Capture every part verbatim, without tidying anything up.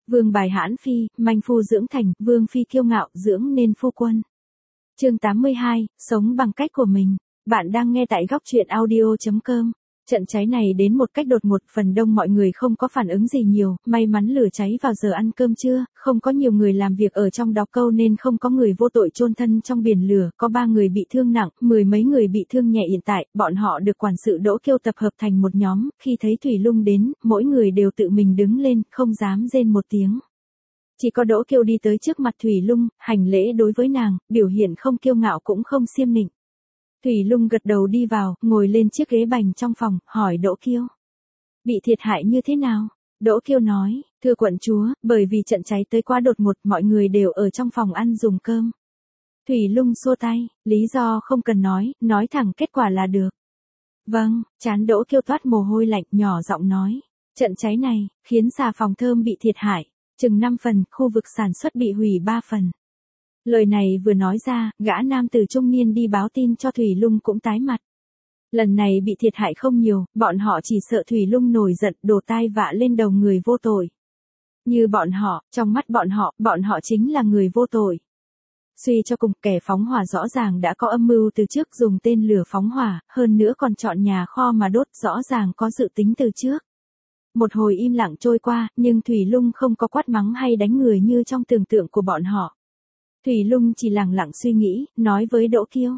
Vương bài hãn phi, manh phu dưỡng thành, vương phi kiêu ngạo, dưỡng nên phu quân. Chương tám mươi hai, sống bằng cách của mình. Bạn đang nghe tại góc truyện audio chấm com. Trận cháy này đến một cách đột ngột, phần đông mọi người không có phản ứng gì nhiều, may mắn lửa cháy vào giờ ăn cơm trưa, không có nhiều người làm việc ở trong đó câu nên không có người vô tội chôn thân trong biển lửa, có ba người bị thương nặng, mười mấy người bị thương nhẹ. Hiện tại, bọn họ được quản sự Đỗ Kiêu tập hợp thành một nhóm, khi thấy Thủy Lung đến, mỗi người đều tự mình đứng lên, không dám rên một tiếng. Chỉ có Đỗ Kiêu đi tới trước mặt Thủy Lung, hành lễ đối với nàng, biểu hiện không kiêu ngạo cũng không xiêm nịnh. Thủy Lung gật đầu đi vào, ngồi lên chiếc ghế bành trong phòng, hỏi Đỗ Kiêu. Bị thiệt hại như thế nào? Đỗ Kiêu nói, thưa quận chúa, bởi vì trận cháy tới quá đột ngột, mọi người đều ở trong phòng ăn dùng cơm. Thủy Lung xua tay, lý do không cần nói, nói thẳng kết quả là được. Vâng, trán Đỗ Kiêu toát mồ hôi lạnh, nhỏ giọng nói. Trận cháy này, khiến xà phòng thơm bị thiệt hại, chừng năm phần, khu vực sản xuất bị hủy ba phần. Lời này vừa nói ra, gã nam tử trung niên đi báo tin cho Thủy Lung cũng tái mặt. Lần này bị thiệt hại không nhiều, bọn họ chỉ sợ Thủy Lung nổi giận đổ tai vạ lên đầu người vô tội. Như bọn họ, trong mắt bọn họ, bọn họ chính là người vô tội. Suy cho cùng, kẻ phóng hỏa rõ ràng đã có âm mưu từ trước dùng tên lửa phóng hỏa, hơn nữa còn chọn nhà kho mà đốt, rõ ràng có dự tính từ trước. Một hồi im lặng trôi qua, nhưng Thủy Lung không có quát mắng hay đánh người như trong tưởng tượng của bọn họ. Thủy Lung chỉ lặng lặng suy nghĩ, nói với Đỗ Kiêu.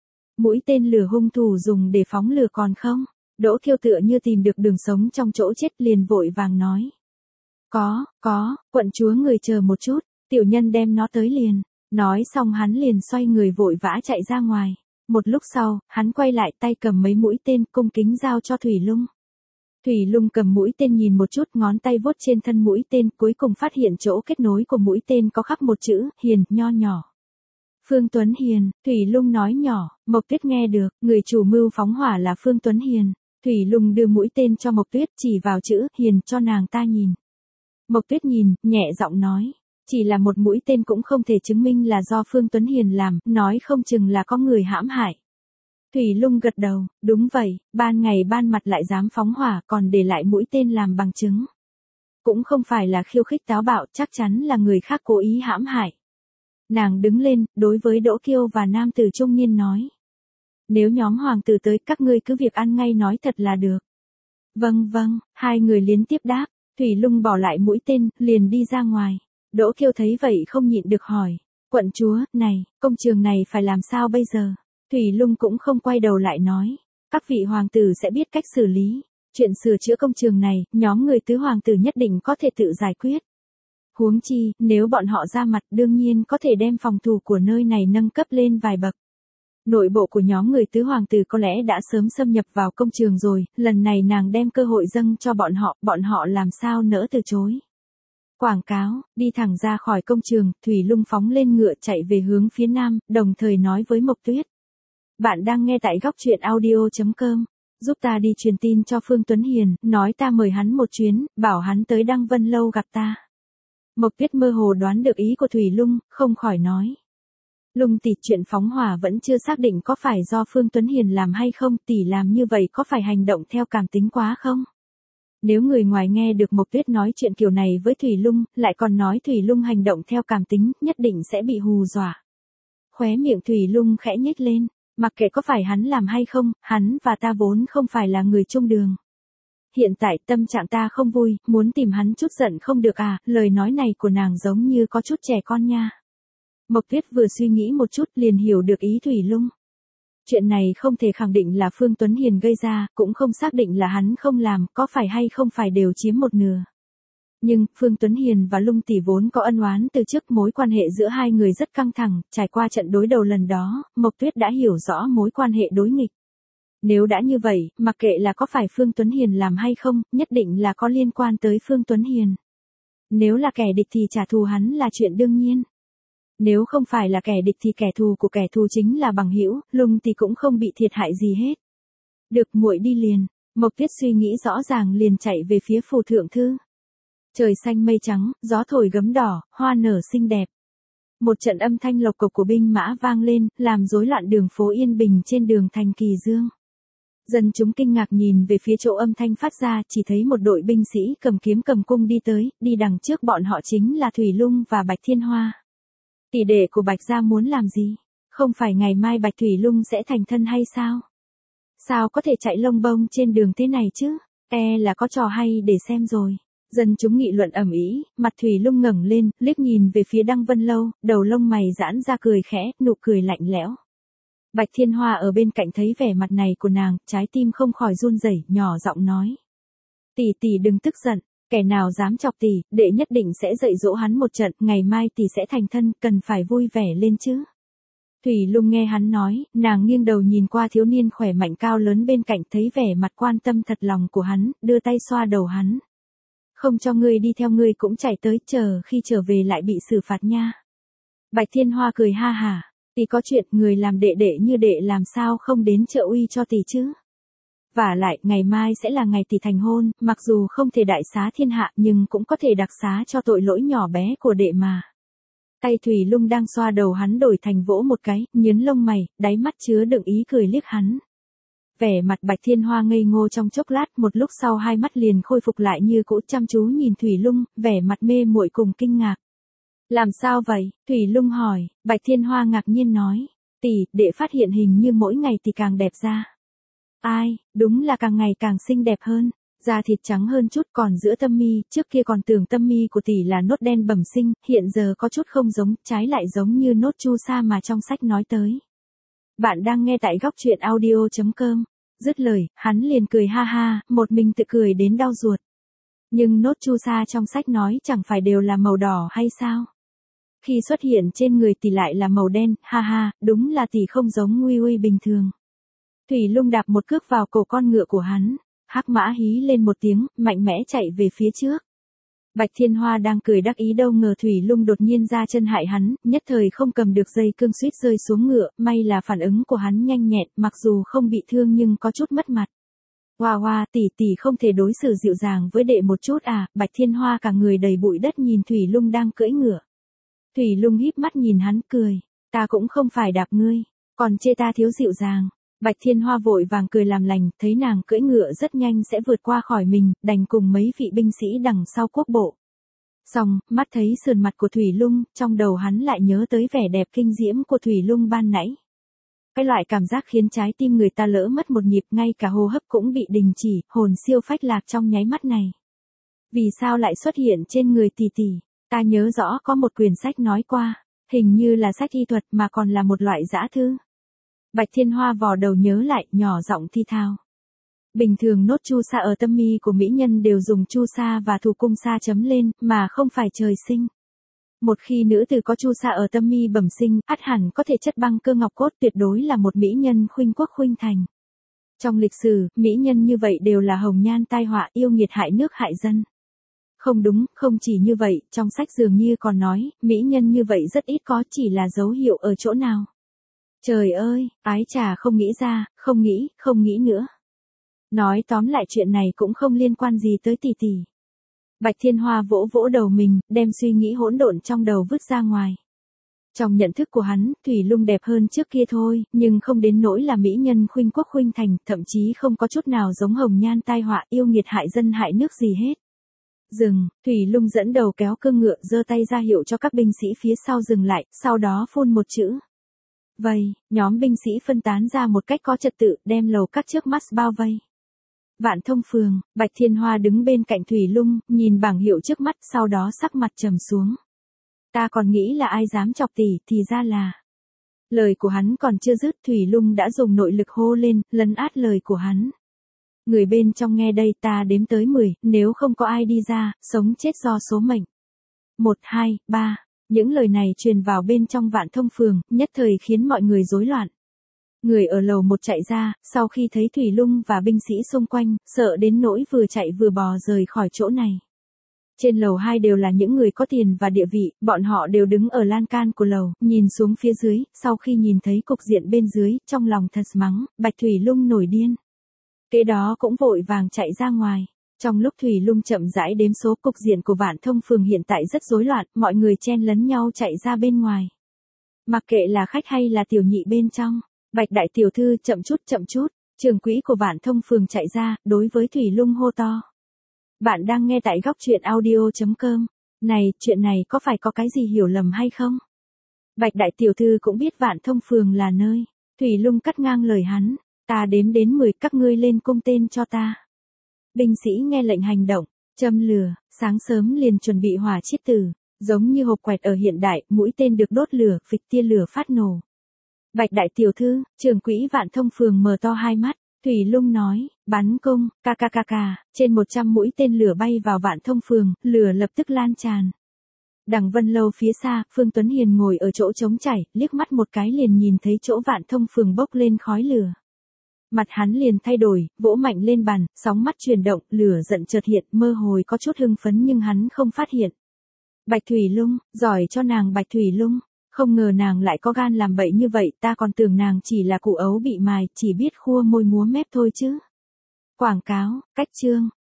Mũi tên lửa hung thủ dùng để phóng lửa còn không? Đỗ Kiêu tựa như tìm được đường sống trong chỗ chết liền vội vàng nói. Có, có, quận chúa người chờ một chút, tiểu nhân đem nó tới liền. Nói xong hắn liền xoay người vội vã chạy ra ngoài. Một lúc sau, hắn quay lại tay cầm mấy mũi tên cung kính giao cho Thủy Lung. Thủy Lung cầm mũi tên nhìn một chút, ngón tay vuốt trên thân mũi tên, cuối cùng phát hiện chỗ kết nối của mũi tên có khắc một chữ, Hiền, nho nhỏ. Phương Tuấn Hiền, Thủy Lung nói nhỏ, Mộc Tuyết nghe được, người chủ mưu phóng hỏa là Phương Tuấn Hiền. Thủy Lung đưa mũi tên cho Mộc Tuyết, chỉ vào chữ, Hiền, cho nàng ta nhìn. Mộc Tuyết nhìn, nhẹ giọng nói, chỉ là một mũi tên cũng không thể chứng minh là do Phương Tuấn Hiền làm, nói không chừng là có người hãm hại. Thủy Lung gật đầu, đúng vậy, ban ngày ban mặt lại dám phóng hỏa còn để lại mũi tên làm bằng chứng. Cũng không phải là khiêu khích táo bạo, chắc chắn là người khác cố ý hãm hại. Nàng đứng lên, đối với Đỗ Kiêu và nam tử trung niên nói. Nếu nhóm hoàng tử tới, các ngươi cứ việc ăn ngay nói thật là được. Vâng vâng, hai người liên tiếp đáp, Thủy Lung bỏ lại mũi tên, liền đi ra ngoài. Đỗ Kiêu thấy vậy không nhịn được hỏi, quận chúa, này, công trường này phải làm sao bây giờ? Thủy Lung cũng không quay đầu lại nói, các vị hoàng tử sẽ biết cách xử lý. Chuyện sửa chữa công trường này, nhóm người tứ hoàng tử nhất định có thể tự giải quyết. Huống chi, nếu bọn họ ra mặt đương nhiên có thể đem phòng thủ của nơi này nâng cấp lên vài bậc. Nội bộ của nhóm người tứ hoàng tử có lẽ đã sớm xâm nhập vào công trường rồi, lần này nàng đem cơ hội dâng cho bọn họ, bọn họ làm sao nỡ từ chối. Quảng cáo, đi thẳng ra khỏi công trường, Thủy Lung phóng lên ngựa chạy về hướng phía nam, đồng thời nói với Mộc Tuyết. Bạn đang nghe tại góc truyện audio chấm com. Giúp ta đi truyền tin cho Phương Tuấn Hiền, nói ta mời hắn một chuyến, bảo hắn tới Đăng Vân Lâu gặp ta. Mộc Tuyết mơ hồ đoán được ý của Thủy Lung, không khỏi nói. Lung tỷ, chuyện phóng hỏa vẫn chưa xác định có phải do Phương Tuấn Hiền làm hay không, tỷ làm như vậy có phải hành động theo cảm tính quá không? Nếu người ngoài nghe được Mộc Tuyết nói chuyện kiểu này với Thủy Lung, lại còn nói Thủy Lung hành động theo cảm tính, nhất định sẽ bị hù dọa. Khóe miệng Thủy Lung khẽ nhếch lên. Mặc kệ có phải hắn làm hay không, hắn và ta vốn không phải là người chung đường. Hiện tại tâm trạng ta không vui, muốn tìm hắn chút giận không được à, lời nói này của nàng giống như có chút trẻ con nha. Mộc Tuyết vừa suy nghĩ một chút liền hiểu được ý Thủy Lung. Chuyện này không thể khẳng định là Phương Tuấn Hiền gây ra, cũng không xác định là hắn không làm, có phải hay không phải đều chiếm một nửa. Nhưng, Phương Tuấn Hiền và Lung tỷ vốn có ân oán từ trước, mối quan hệ giữa hai người rất căng thẳng, trải qua trận đối đầu lần đó, Mộc Tuyết đã hiểu rõ mối quan hệ đối nghịch. Nếu đã như vậy, mặc kệ là có phải Phương Tuấn Hiền làm hay không, nhất định là có liên quan tới Phương Tuấn Hiền. Nếu là kẻ địch thì trả thù hắn là chuyện đương nhiên. Nếu không phải là kẻ địch thì kẻ thù của kẻ thù chính là bằng hữu, Lung tỷ cũng không bị thiệt hại gì hết. Được, muội đi liền. Mộc Tuyết suy nghĩ rõ ràng liền chạy về phía phủ thượng thư. Trời xanh mây trắng, gió thổi gấm đỏ, hoa nở xinh đẹp. Một trận âm thanh lộc cộc của binh mã vang lên, làm rối loạn đường phố yên bình trên đường thành Kỳ Dương. Dân chúng kinh ngạc nhìn về phía chỗ âm thanh phát ra, chỉ thấy một đội binh sĩ cầm kiếm cầm cung đi tới, đi đằng trước bọn họ chính là Thủy Lung và Bạch Thiên Hoa. Tỷ đệ của Bạch gia muốn làm gì? Không phải ngày mai Bạch Thủy Lung sẽ thành thân hay sao? Sao có thể chạy lông bông trên đường thế này chứ? E là có trò hay để xem rồi. Dân chúng nghị luận ầm ĩ, mặt Thủy Lung ngẩng lên, liếc nhìn về phía Đăng Vân Lâu, đầu lông mày giãn ra cười khẽ, nụ cười lạnh lẽo. Bạch Thiên Hoa ở bên cạnh thấy vẻ mặt này của nàng, trái tim không khỏi run rẩy, nhỏ giọng nói. Tỷ tỷ đừng tức giận, kẻ nào dám chọc tỷ, đệ nhất định sẽ dạy dỗ hắn một trận, ngày mai tỷ sẽ thành thân, cần phải vui vẻ lên chứ. Thủy Lung nghe hắn nói, nàng nghiêng đầu nhìn qua thiếu niên khỏe mạnh cao lớn bên cạnh, thấy vẻ mặt quan tâm thật lòng của hắn, đưa tay xoa đầu hắn. Không cho ngươi đi theo ngươi cũng chạy tới, chờ khi trở về lại bị xử phạt nha. Bạch Thiên Hoa cười ha hả, tỷ có chuyện, người làm đệ đệ như đệ làm sao không đến trợ uy cho tỷ chứ. Vả lại, ngày mai sẽ là ngày tỷ thành hôn, mặc dù không thể đại xá thiên hạ nhưng cũng có thể đặc xá cho tội lỗi nhỏ bé của đệ mà. Tay Thủy Lung đang xoa đầu hắn đổi thành vỗ một cái, nhớn lông mày, đáy mắt chứa đựng ý cười liếc hắn. Vẻ mặt Bạch Thiên Hoa ngây ngô trong chốc lát, một lúc sau hai mắt liền khôi phục lại như cũ, chăm chú nhìn Thủy Lung, vẻ mặt mê muội cùng kinh ngạc. Làm sao vậy? Thủy Lung hỏi. Bạch Thiên Hoa ngạc nhiên nói. Tỷ, đệ phát hiện hình như mỗi ngày tỷ càng đẹp ra. Ai, đúng là càng ngày càng xinh đẹp hơn. Da thịt trắng hơn chút, còn giữa tâm mi, trước kia còn tưởng tâm mi của tỷ là nốt đen bẩm sinh, hiện giờ có chút không giống, trái lại giống như nốt chu sa mà trong sách nói tới. Bạn đang nghe tại góc truyện audio chấm com. Dứt lời, hắn liền cười ha ha, một mình tự cười đến đau ruột. Nhưng nốt chu sa trong sách nói chẳng phải đều là màu đỏ hay sao? Khi xuất hiện trên người tỷ lại là màu đen, ha ha, đúng là tỷ không giống Nguy Uy bình thường. Thủy Lung đạp một cước vào cổ con ngựa của hắn, hắc mã hí lên một tiếng, mạnh mẽ chạy về phía trước. Bạch Thiên Hoa đang cười đắc ý đâu ngờ Thủy Lung đột nhiên ra chân hại hắn, nhất thời không cầm được dây cương suýt rơi xuống ngựa, may là phản ứng của hắn nhanh nhẹn, mặc dù không bị thương nhưng có chút mất mặt. Hoa hoa, tỷ tỷ không thể đối xử dịu dàng với đệ một chút à? Bạch Thiên Hoa cả người đầy bụi đất nhìn Thủy Lung đang cưỡi ngựa. Thủy Lung híp mắt nhìn hắn cười, ta cũng không phải đạp ngươi, còn chê ta thiếu dịu dàng. Bạch Thiên Hoa vội vàng cười làm lành, thấy nàng cưỡi ngựa rất nhanh sẽ vượt qua khỏi mình, đành cùng mấy vị binh sĩ đằng sau quốc bộ. Xong, mắt thấy sườn mặt của Thủy Lung, trong đầu hắn lại nhớ tới vẻ đẹp kinh diễm của Thủy Lung ban nãy. Cái loại cảm giác khiến trái tim người ta lỡ mất một nhịp, ngay cả hô hấp cũng bị đình chỉ, hồn siêu phách lạc trong nháy mắt này. Vì sao lại xuất hiện trên người tỷ tỷ? Ta nhớ rõ có một quyển sách nói qua, hình như là sách y thuật mà còn là một loại dã thư. Bạch Thiên Hoa vò đầu nhớ lại, nhỏ giọng thi thao. Bình thường nốt chu sa ở tâm mi của mỹ nhân đều dùng chu sa và thủ cung sa chấm lên, mà không phải trời sinh. Một khi nữ tử có chu sa ở tâm mi bẩm sinh, ắt hẳn có thể chất băng cơ ngọc cốt, tuyệt đối là một mỹ nhân khuynh quốc khuynh thành. Trong lịch sử, mỹ nhân như vậy đều là hồng nhan tai họa, yêu nghiệt hại nước hại dân. Không đúng, không chỉ như vậy, trong sách dường như còn nói, mỹ nhân như vậy rất ít có, chỉ là dấu hiệu ở chỗ nào. Trời ơi, ái chà, không nghĩ ra, không nghĩ, không nghĩ nữa. Nói tóm lại chuyện này cũng không liên quan gì tới tỷ tỷ. Bạch Thiên Hoa vỗ vỗ đầu mình, đem suy nghĩ hỗn độn trong đầu vứt ra ngoài. Trong nhận thức của hắn, Thủy Lung đẹp hơn trước kia thôi, nhưng không đến nỗi là mỹ nhân khuynh quốc khuynh thành, thậm chí không có chút nào giống hồng nhan tai họa, yêu nghiệt hại dân hại nước gì hết. Dừng, Thủy Lung dẫn đầu kéo cương ngựa, giơ tay ra hiệu cho các binh sĩ phía sau dừng lại, sau đó phun một chữ. Vây, nhóm binh sĩ phân tán ra một cách có trật tự, đem lầu các trước mắt bao vây. Vạn Thông Phường, Bạch Thiên Hoa đứng bên cạnh Thủy Lung, nhìn bảng hiệu trước mắt, sau đó sắc mặt trầm xuống. Ta còn nghĩ là ai dám chọc tỷ, thì ra là. Lời của hắn còn chưa dứt, Thủy Lung đã dùng nội lực hô lên, lấn át lời của hắn. Người bên trong nghe đây, ta đếm tới mười, nếu không có ai đi ra, sống chết do số mệnh. Một, hai, ba. Những lời này truyền vào bên trong Vạn Thông Phường, nhất thời khiến mọi người rối loạn. Người ở lầu một chạy ra, sau khi thấy Thủy Lung và binh sĩ xung quanh, sợ đến nỗi vừa chạy vừa bò rời khỏi chỗ này. Trên lầu hai đều là những người có tiền và địa vị, bọn họ đều đứng ở lan can của lầu, nhìn xuống phía dưới, sau khi nhìn thấy cục diện bên dưới, trong lòng thật mắng, Bạch Thủy Lung nổi điên. Kế đó cũng vội vàng chạy ra ngoài. Trong lúc Thủy Lung chậm rãi đếm số, cục diện của Vạn Thông Phường hiện tại rất rối loạn, mọi người chen lấn nhau chạy ra bên ngoài. Mặc kệ là khách hay là tiểu nhị bên trong, Bạch đại tiểu thư chậm chút chậm chút, Trưởng quỹ của Vạn Thông Phường chạy ra, đối với Thủy Lung hô to. Bạn đang nghe tại góc truyện audio.com. Này, chuyện này có phải có cái gì hiểu lầm hay không? Bạch đại tiểu thư cũng biết Vạn Thông Phường là nơi. Thủy Lung cắt ngang lời hắn. Ta đếm đến mười, các ngươi lên cung tên cho ta. Binh sĩ nghe lệnh hành động, châm lửa, sáng sớm liền chuẩn bị hỏa chiết tử, giống như hộp quẹt ở hiện đại, mũi tên được đốt lửa, phịch tia lửa phát nổ. Bạch đại tiểu thư, trưởng quỹ Vạn Thông Phường mở to hai mắt, Thủy Lung nói, bắn cung, ca ca ca ca, trên một trăm mũi tên lửa bay vào Vạn Thông Phường, lửa lập tức lan tràn. Đằng Vân Lâu phía xa, Phương Tuấn Hiền ngồi ở chỗ trống chảy, liếc mắt một cái liền nhìn thấy chỗ Vạn Thông Phường bốc lên khói lửa. Mặt hắn liền thay đổi, vỗ mạnh lên bàn, sóng mắt chuyển động, lửa giận chợt hiện, mơ hồi có chút hưng phấn nhưng hắn không phát hiện. Bạch Thủy Lung, giỏi cho nàng Bạch Thủy Lung, không ngờ nàng lại có gan làm bậy như vậy, ta còn tưởng nàng chỉ là cụ ấu bị mài, chỉ biết khua môi múa mép thôi chứ. Quảng cáo, cách chương,